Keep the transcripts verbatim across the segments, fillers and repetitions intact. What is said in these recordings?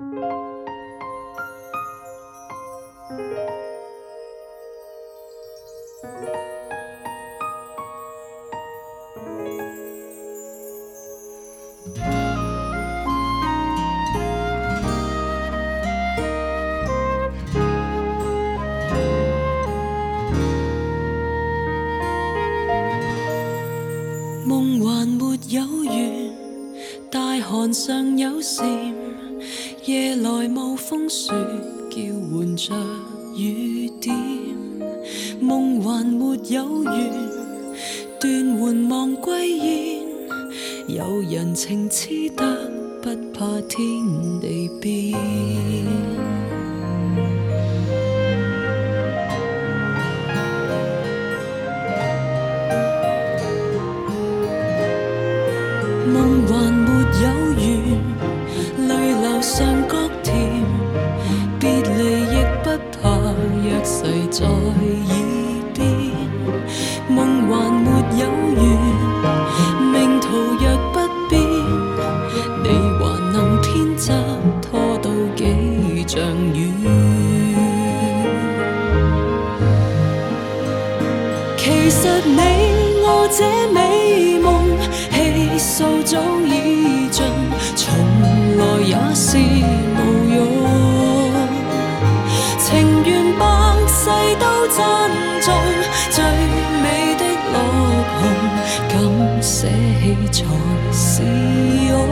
梦还没有完，大寒尚有蝉，夜来冒风雪，叫唤着雨点。梦还没有完，断垣望归燕，有人情痴得不怕天地变。梦还没有完，泪流上角甜，别离亦不怕，约誓在耳边。梦还没有完，命途若不变，你还能偏执拖到几丈远？其实你我这美梦气数早已尽，从来也是无用。情愿百世都珍重，最美的落红，敢捨棄才是勇。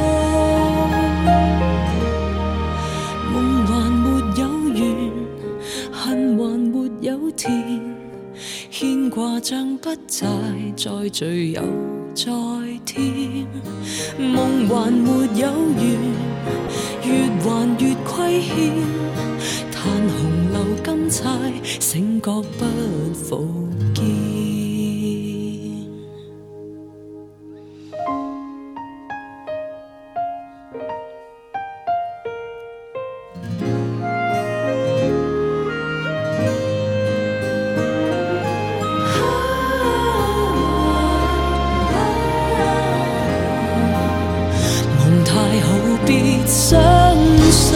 夢還沒有完，恨還沒有填，牽掛像不債，再聚又再添。夢還沒有完，越還越虧欠，嘆紅樓金釵，醒覺不復見。夢太好，別相信。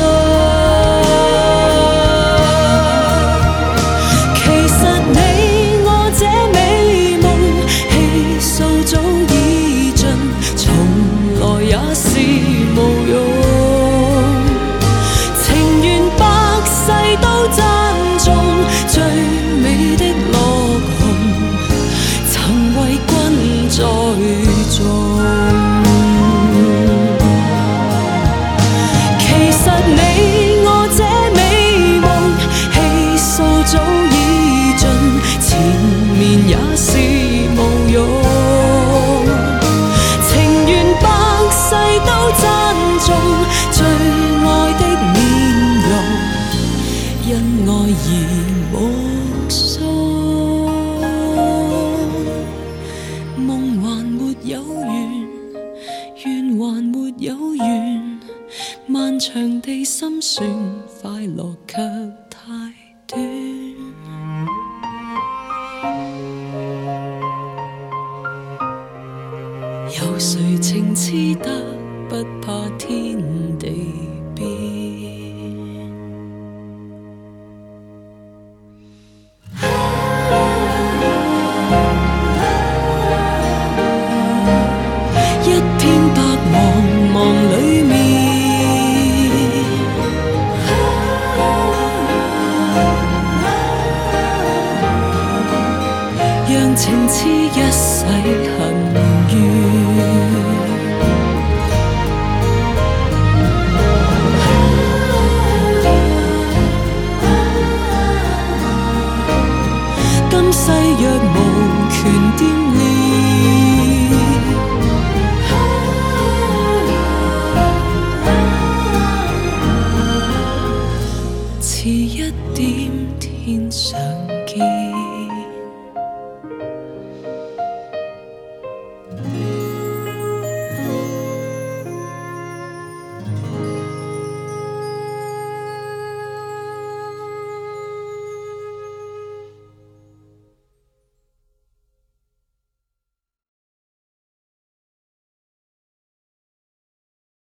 漫長地心算，快樂卻太短。有誰情痴得不怕天